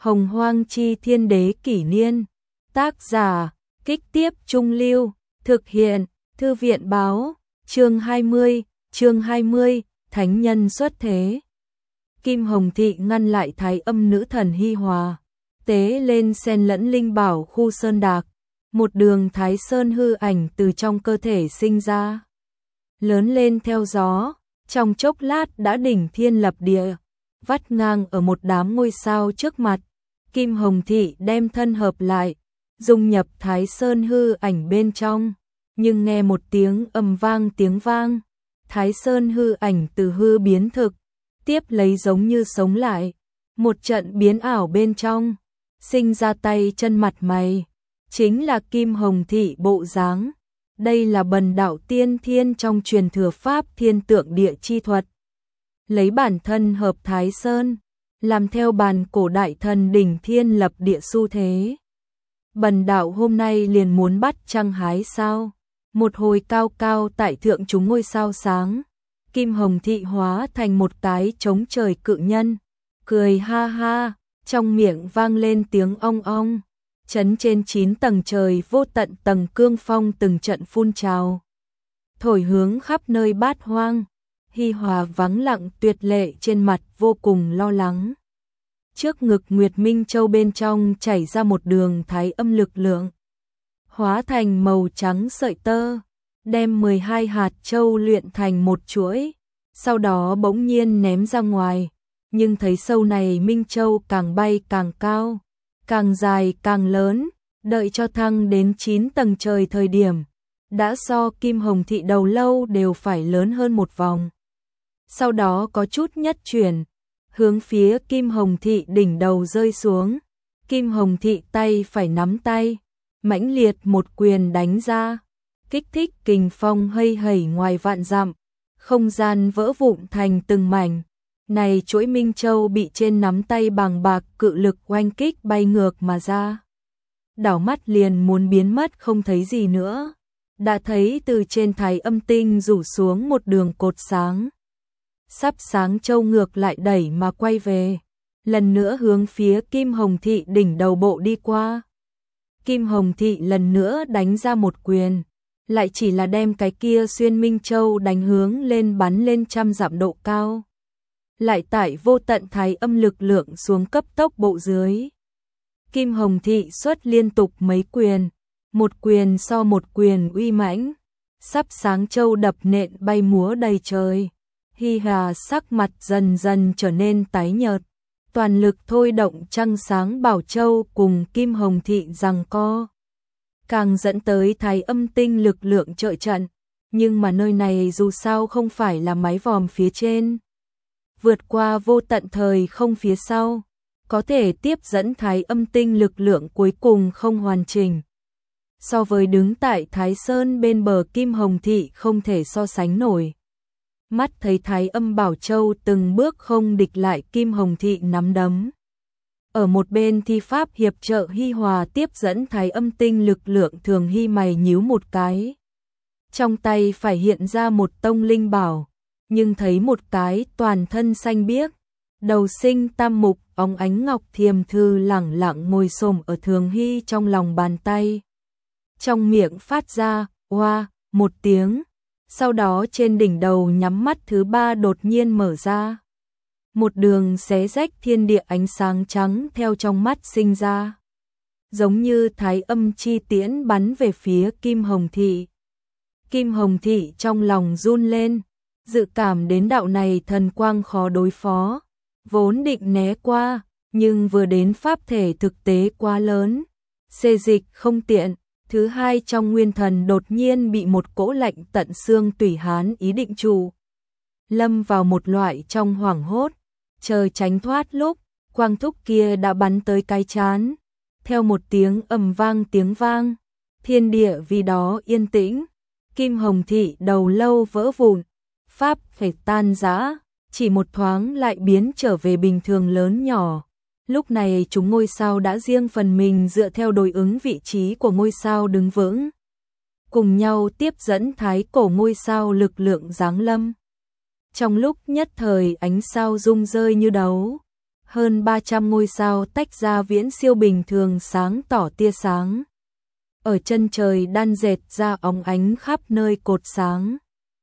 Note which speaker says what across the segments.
Speaker 1: Hồng Hoang Chi Thiên Đế Kỷ Niên. Tác giả, Kích Tiếp Trung Lưu. Thực hiện, Thư viện Báo. Chương 20, Thánh Nhân Xuất Thế. Kim Hồng Thị ngăn lại Thái Âm nữ thần Hi Hòa, tế lên xen lẫn linh bảo khu sơn đạc. Một đường Thái Sơn hư ảnh từ trong cơ thể sinh ra, lớn lên theo gió, trong chốc lát đã đỉnh thiên lập địa, vắt ngang ở một đám ngôi sao trước mặt. Kim Hồng Thị đem thân hợp lại, dung nhập Thái Sơn hư ảnh bên trong, nhưng nghe một tiếng tiếng vang, Thái Sơn hư ảnh từ hư biến thực, tiếp lấy giống như sống lại, một trận biến ảo bên trong, sinh ra tay chân mặt mày, chính là Kim Hồng Thị bộ dáng. Đây là bần đạo tiên thiên trong truyền thừa pháp thiên tượng địa chi thuật. Lấy bản thân hợp Thái Sơn, làm theo bàn cổ đại thần đỉnh thiên lập địa xu thế. Bần đạo hôm nay liền muốn bắt trăng hái sao. Một hồi cao cao tại thượng chúng ngôi sao sáng, Kim Hồng Thị hóa thành một cái trống trời cự nhân, cười ha ha, trong miệng vang lên tiếng ong ong. Chấn trên 9 tầng trời vô tận tầng cương phong từng trận phun trào, thổi hướng khắp nơi bát hoang. Hi Hòa vắng lặng tuyệt lệ trên mặt vô cùng lo lắng. Trước ngực Nguyệt Minh Châu bên trong chảy ra một đường Thái Âm lực lượng, hóa thành màu trắng sợi tơ, đem 12 hạt châu luyện thành một chuỗi, sau đó bỗng nhiên ném ra ngoài. Nhưng thấy sâu này Minh Châu càng bay càng cao, càng dài càng lớn, đợi cho thăng đến 9 tầng trời thời điểm, đã so Kim Hồng Thị đầu lâu đều phải lớn hơn một vòng. Sau đó có chút nhất chuyển, hướng phía Kim Hồng Thị đỉnh đầu rơi xuống. Kim Hồng Thị tay phải nắm tay, mãnh liệt một quyền đánh ra, kích thích kình phong hây hẩy ngoài vạn dặm, không gian vỡ vụn thành từng mảnh. Này chuỗi Minh Châu bị trên nắm tay bàng bạc cự lực oanh kích bay ngược mà ra. Đảo mắt liền muốn biến mất không thấy gì nữa. Đã thấy từ trên Thái Âm tinh rủ xuống một đường cột sáng. Sắp sáng châu ngược lại đẩy mà quay về, lần nữa hướng phía Kim Hồng Thị đỉnh đầu bộ đi qua. Kim Hồng Thị lần nữa đánh ra một quyền, lại chỉ là đem cái kia xuyên Minh Châu đánh hướng lên bắn lên trăm dặm độ cao. Lại tải vô tận Thái Âm lực lượng xuống cấp tốc bộ dưới. Kim Hồng Thị xuất liên tục mấy quyền, một quyền so một quyền uy mãnh, sắp sáng châu đập nện bay múa đầy trời. Hi Hòa sắc mặt dần dần trở nên tái nhợt, toàn lực thôi động trăng sáng bảo châu cùng Kim Hồng Thị giằng co, càng dẫn tới Thái Âm tinh lực lượng trợ trận. Nhưng mà nơi này dù sao không phải là mái vòm phía trên, vượt qua vô tận thời không phía sau, có thể tiếp dẫn Thái Âm tinh lực lượng cuối cùng không hoàn chỉnh. So với đứng tại Thái Sơn bên bờ Kim Hồng Thị không thể so sánh nổi. Mắt thấy Thái Âm bảo châu từng bước không địch lại Kim Hồng Thị nắm đấm. Ở một bên thi pháp hiệp trợ Hi Hòa tiếp dẫn Thái Âm tinh lực lượng, Thường Hy mày nhíu một cái. Trong tay phải hiện ra một tông linh bảo, nhưng thấy một cái toàn thân xanh biếc, đầu sinh tam mục, óng ánh ngọc thiềm thư lẳng lặng ngồi xổm ở Thường Hy trong lòng bàn tay. Trong miệng phát ra oa một tiếng, sau đó trên đỉnh đầu nhắm mắt thứ ba đột nhiên mở ra. Một đường xé rách thiên địa ánh sáng trắng theo trong mắt sinh ra, giống như Thái Âm chi tiễn bắn về phía Kim Hồng Thị. Kim Hồng Thị trong lòng run lên, dự cảm đến đạo này thần quang khó đối phó, vốn định né qua, nhưng vừa đến pháp thể thực tế quá lớn, xê dịch không tiện. Thứ hai trong nguyên thần đột nhiên bị một cỗ lạnh tận xương tủy hán ý định trụ, lâm vào một loại trong hoảng hốt, chờ tránh thoát lúc, quang thúc kia đã bắn tới cái chán. Theo một tiếng tiếng vang, thiên địa vì đó yên tĩnh. Kim Hồng Thị đầu lâu vỡ vụn, pháp thể tan rã, chỉ một thoáng lại biến trở về bình thường lớn nhỏ. Lúc này chúng ngôi sao đã riêng phần mình dựa theo đối ứng vị trí của ngôi sao đứng vững, cùng nhau tiếp dẫn thái cổ ngôi sao lực lượng giáng lâm. Trong lúc nhất thời ánh sao rung rơi như đấu, hơn 300 ngôi sao tách ra viễn siêu bình thường sáng tỏ tia sáng. Ở chân trời đan dệt ra óng ánh khắp nơi cột sáng.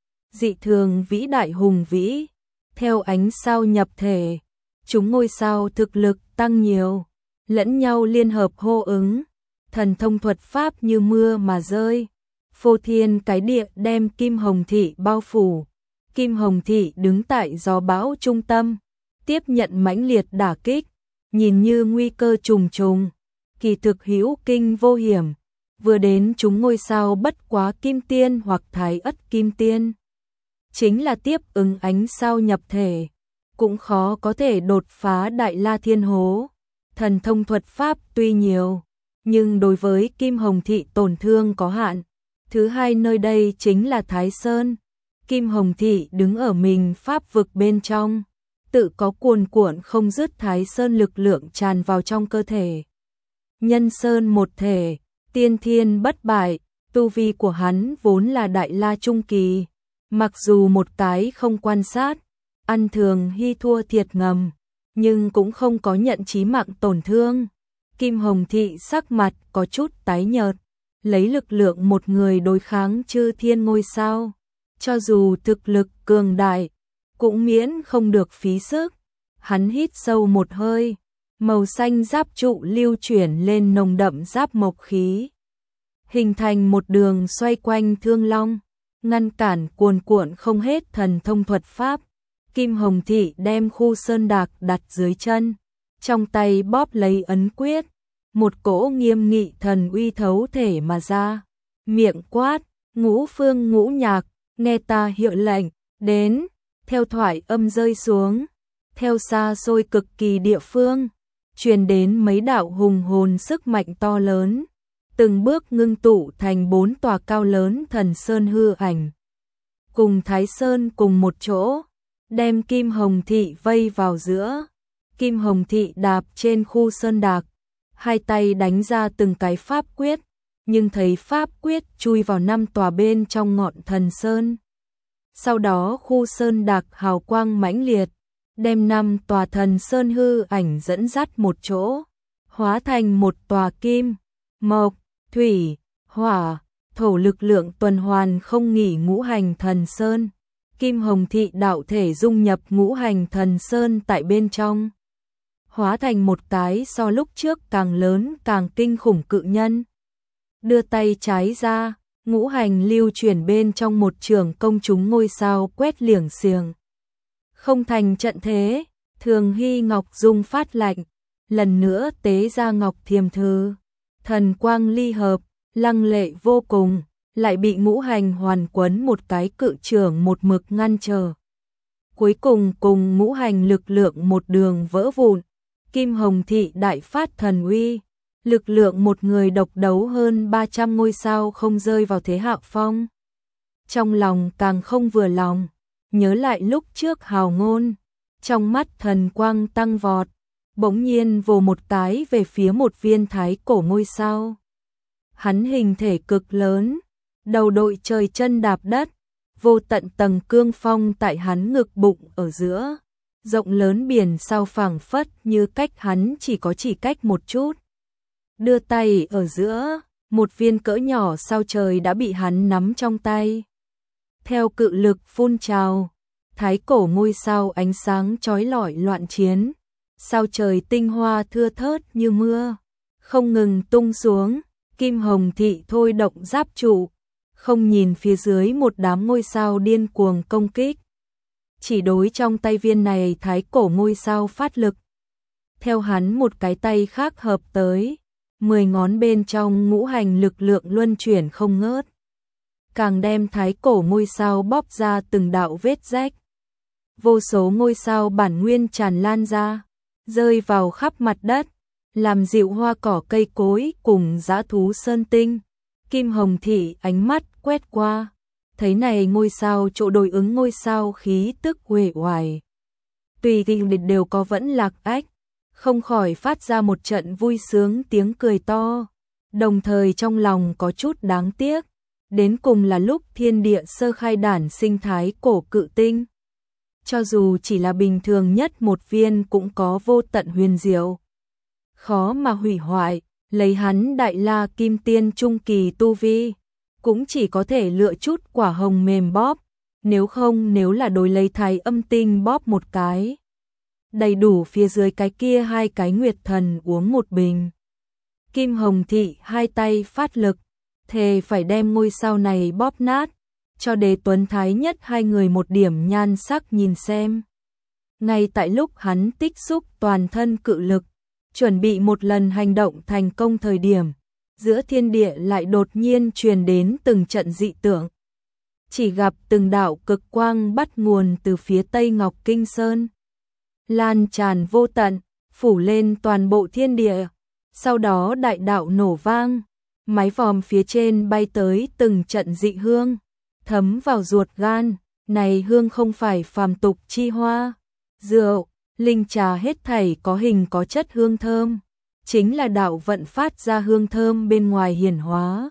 Speaker 1: Dị thường vĩ đại hùng vĩ, theo ánh sao nhập thể, chúng ngôi sao thực lực tăng nhiều, lẫn nhau liên hợp hô ứng, thần thông thuật pháp như mưa mà rơi. Phô thiên cái địa đem Kim Hồng Thị bao phủ. Kim Hồng Thị đứng tại gió bão trung tâm, tiếp nhận mãnh liệt đả kích, nhìn như nguy cơ trùng trùng, kỳ thực hữu kinh vô hiểm, vừa đến chúng ngôi sao bất quá kim tiên hoặc thái ất kim tiên. Chính là tiếp ứng ánh sao nhập thể, cũng khó có thể đột phá Đại La Thiên Hố. Thần thông thuật pháp tuy nhiều, nhưng đối với Kim Hồng Thị tổn thương có hạn. Thứ hai nơi đây chính là Thái Sơn. Kim Hồng Thị đứng ở mình pháp vực bên trong, tự có cuồn cuộn không dứt Thái Sơn lực lượng tràn vào trong cơ thể. Nhân Sơn một thể, tiên thiên bất bại, tu vi của hắn vốn là Đại La Trung Kỳ. Mặc dù một cái không quan sát, ăn thường hy thua thiệt ngầm, nhưng cũng không có nhận chí mạng tổn thương. Kim Hồng Thị sắc mặt có chút tái nhợt, lấy lực lượng một người đối kháng chư thiên ngôi sao. Cho dù thực lực cường đại, cũng miễn không được phí sức. Hắn hít sâu một hơi, màu xanh giáp trụ lưu chuyển lên nồng đậm giáp mộc khí. Hình thành một đường xoay quanh Thương Long, ngăn cản cuồn cuộn không hết thần thông thuật pháp. Kim Hồng Thị đem khu sơn đạc đặt dưới chân, trong tay bóp lấy ấn quyết, một cỗ nghiêm nghị thần uy thấu thể mà ra, miệng quát, ngũ phương ngũ nhạc, nghe ta hiệu lệnh, đến, theo thoại âm rơi xuống, theo xa xôi cực kỳ địa phương, truyền đến mấy đạo hùng hồn sức mạnh to lớn, từng bước ngưng tụ thành 4 tòa cao lớn thần sơn hư ảnh. Cùng Thái Sơn cùng một chỗ, đem Kim Hồng Thị vây vào giữa. Kim Hồng Thị đạp trên khu sơn đạc, hai tay đánh ra từng cái pháp quyết, nhưng thấy pháp quyết chui vào 5 tòa bên trong ngọn thần sơn. Sau đó khu sơn đạc hào quang mãnh liệt, đem 5 tòa thần sơn hư ảnh dẫn dắt một chỗ, hóa thành một tòa kim, mộc, thủy, hỏa, thổ lực lượng tuần hoàn không nghỉ ngũ hành thần sơn. Kim Hồng Thị đạo thể dung nhập ngũ hành thần sơn tại bên trong, hóa thành một cái so lúc trước càng lớn càng kinh khủng cự nhân. Đưa tay trái ra, ngũ hành lưu chuyển bên trong một trường công chúng ngôi sao quét liểng xiềng. Không thành trận thế, Thường Hy Ngọc Dung phát lạnh, lần nữa tế ra Ngọc Thiềm Thư. Thần quang ly hợp, lăng lệ vô cùng, lại bị ngũ hành hoàn quấn một cái cự trường một mực ngăn trở. Cuối cùng cùng ngũ hành lực lượng một đường vỡ vụn. Kim Hồng Thị đại phát thần uy, lực lượng một người độc đấu hơn 300 ngôi sao không rơi vào thế hạ phong. Trong lòng càng không vừa lòng, nhớ lại lúc trước hào ngôn, trong mắt thần quang tăng vọt, bỗng nhiên vồ một cái về phía một viên thái cổ ngôi sao. Hắn hình thể cực lớn, đầu đội trời chân đạp đất, vô tận tầng cương phong tại hắn ngực bụng ở giữa. Rộng lớn biển sao phảng phất như cách hắn chỉ cách một chút. Đưa tay ở giữa, một viên cỡ nhỏ sao trời đã bị hắn nắm trong tay. Theo cự lực phun trào, thái cổ ngôi sao ánh sáng chói lọi loạn chiến. Sao trời tinh hoa thưa thớt như mưa, không ngừng tung xuống. Kim Hồng Thị thôi động giáp trụ, không nhìn phía dưới một đám ngôi sao điên cuồng công kích. Chỉ đối trong tay viên này thái cổ ngôi sao phát lực. Theo hắn một cái tay khác hợp tới, 10 ngón bên trong ngũ hành lực lượng luân chuyển không ngớt. Càng đem thái cổ ngôi sao bóp ra từng đạo vết rách. Vô số ngôi sao bản nguyên tràn lan ra, rơi vào khắp mặt đất, làm dịu hoa cỏ cây cối cùng dã thú sơn tinh. Kim Hồng Thị ánh mắt quét qua, thấy này ngôi sao chỗ đối ứng ngôi sao khí tức uể oải. Tùy tình đều có vẫn lạc ách, không khỏi phát ra một trận vui sướng tiếng cười to, đồng thời trong lòng có chút đáng tiếc, đến cùng là lúc thiên địa sơ khai đản sinh thái cổ cự tinh. cho dù chỉ là bình thường nhất một viên cũng có vô tận huyền diệu. Khó mà hủy hoại, lấy hắn đại la kim tiên trung kỳ tu vi, cũng chỉ có thể lựa chút quả hồng mềm bóp, nếu là đối lấy thái âm tinh bóp một cái. Đầy đủ phía dưới cái kia hai cái nguyệt thần uống một bình. Kim Hồng Thị hai tay phát lực, thề phải đem ngôi sao này bóp nát, cho Đế Tuấn Thái Nhất hai người một điểm nhan sắc nhìn xem. Ngay tại lúc hắn tích xúc toàn thân cự lực, chuẩn bị một lần hành động thành công thời điểm, giữa thiên địa lại đột nhiên truyền đến từng trận dị tượng. Chỉ gặp từng đạo cực quang bắt nguồn từ phía tây Ngọc Kinh Sơn, lan tràn vô tận, phủ lên toàn bộ thiên địa. Sau đó đại đạo nổ vang, mái vòm phía trên bay tới từng trận dị hương, thấm vào ruột gan. Này hương không phải phàm tục chi hoa, rượu, linh trà hết thảy có hình có chất hương thơm, chính là đạo vận phát ra hương thơm bên ngoài hiển hóa.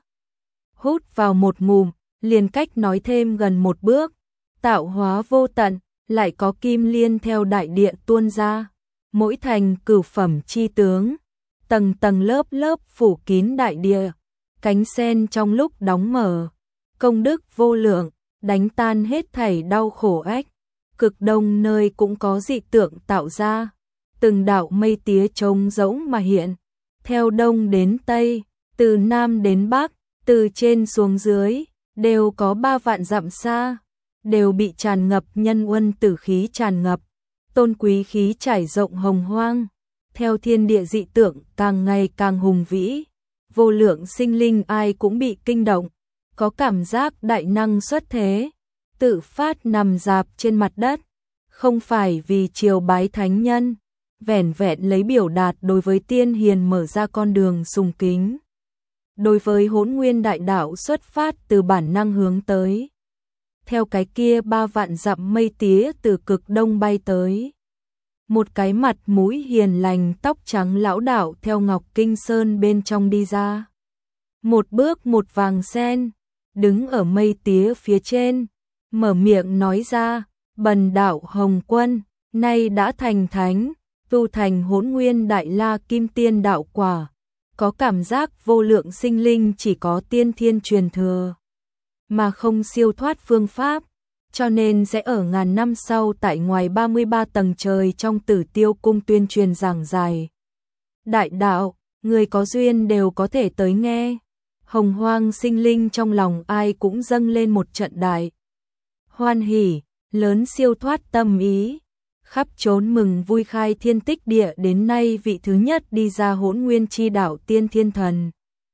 Speaker 1: Hút vào một ngụm, liền cách nói thêm gần một bước, tạo hóa vô tận, lại có kim liên theo đại địa tuôn ra, mỗi thành cửu phẩm chi tướng, tầng tầng lớp lớp phủ kín đại địa, cánh sen trong lúc đóng mở, công đức vô lượng, đánh tan hết thảy đau khổ ách. Cực đông nơi cũng có dị tượng tạo ra, từng đạo mây tía trống rỗng mà hiện, theo đông đến tây, từ nam đến bắc, từ trên xuống dưới, đều có 3 vạn dặm xa, đều bị tràn ngập nhân uân tử khí tràn ngập, tôn quý khí trải rộng hồng hoang, theo thiên địa dị tượng càng ngày càng hùng vĩ, vô lượng sinh linh ai cũng bị kinh động, có cảm giác đại năng xuất thế, tự phát nằm rạp trên mặt đất, không phải vì triều bái thánh nhân, vẻn vẹn lấy biểu đạt đối với tiên hiền mở ra con đường sùng kính. Đối với Hỗn Nguyên đại đạo xuất phát từ bản năng hướng tới. Theo cái kia 3 vạn dặm mây tía từ cực đông bay tới. Một cái mặt mũi hiền lành tóc trắng lão đạo theo Ngọc Kinh Sơn bên trong đi ra. Một bước một vàng sen, đứng ở mây tía phía trên, mở miệng nói ra, bần đạo Hồng Quân, nay đã thành thánh, tu thành Hỗn Nguyên đại la kim tiên đạo quả, có cảm giác vô lượng sinh linh chỉ có tiên thiên truyền thừa, mà không siêu thoát phương pháp, cho nên sẽ ở ngàn năm sau tại ngoài 33 tầng trời trong Tử Tiêu cung tuyên truyền giảng giải. Đại đạo, người có duyên đều có thể tới nghe. Hồng hoang sinh linh trong lòng ai cũng dâng lên một trận đại hoan hỉ, lớn siêu thoát tâm ý, khắp trốn mừng vui khai thiên tích địa đến nay vị thứ nhất đi ra Hỗn Nguyên chi đạo tiên thiên thần.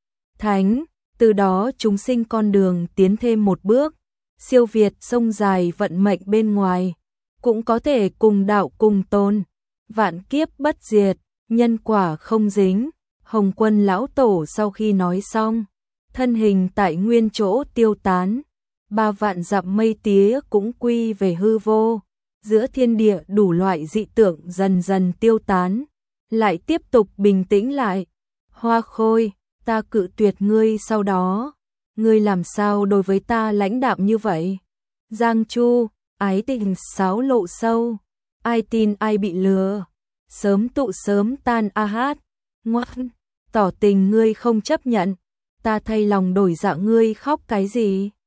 Speaker 1: Thánh, từ đó chúng sinh con đường tiến thêm một bước, siêu việt sông dài vận mệnh bên ngoài, cũng có thể cùng đạo cùng tôn, vạn kiếp bất diệt, nhân quả không dính. Hồng Quân lão tổ sau khi nói xong, thân hình tại nguyên chỗ tiêu tán, 3 vạn dặm mây tía cũng quy về hư vô, giữa thiên địa đủ loại dị tượng dần dần tiêu tán, lại tiếp tục bình tĩnh lại. Hoa Khôi, ta cự tuyệt ngươi sau đó, ngươi làm sao đối với ta lãnh đạm như vậy? Giang Chu, ái tình sáo lộ sâu, ai tin ai bị lừa, sớm tụ sớm tan a hát, ngoan, tỏ tình ngươi không chấp nhận, ta thay lòng đổi dạ ngươi khóc cái gì?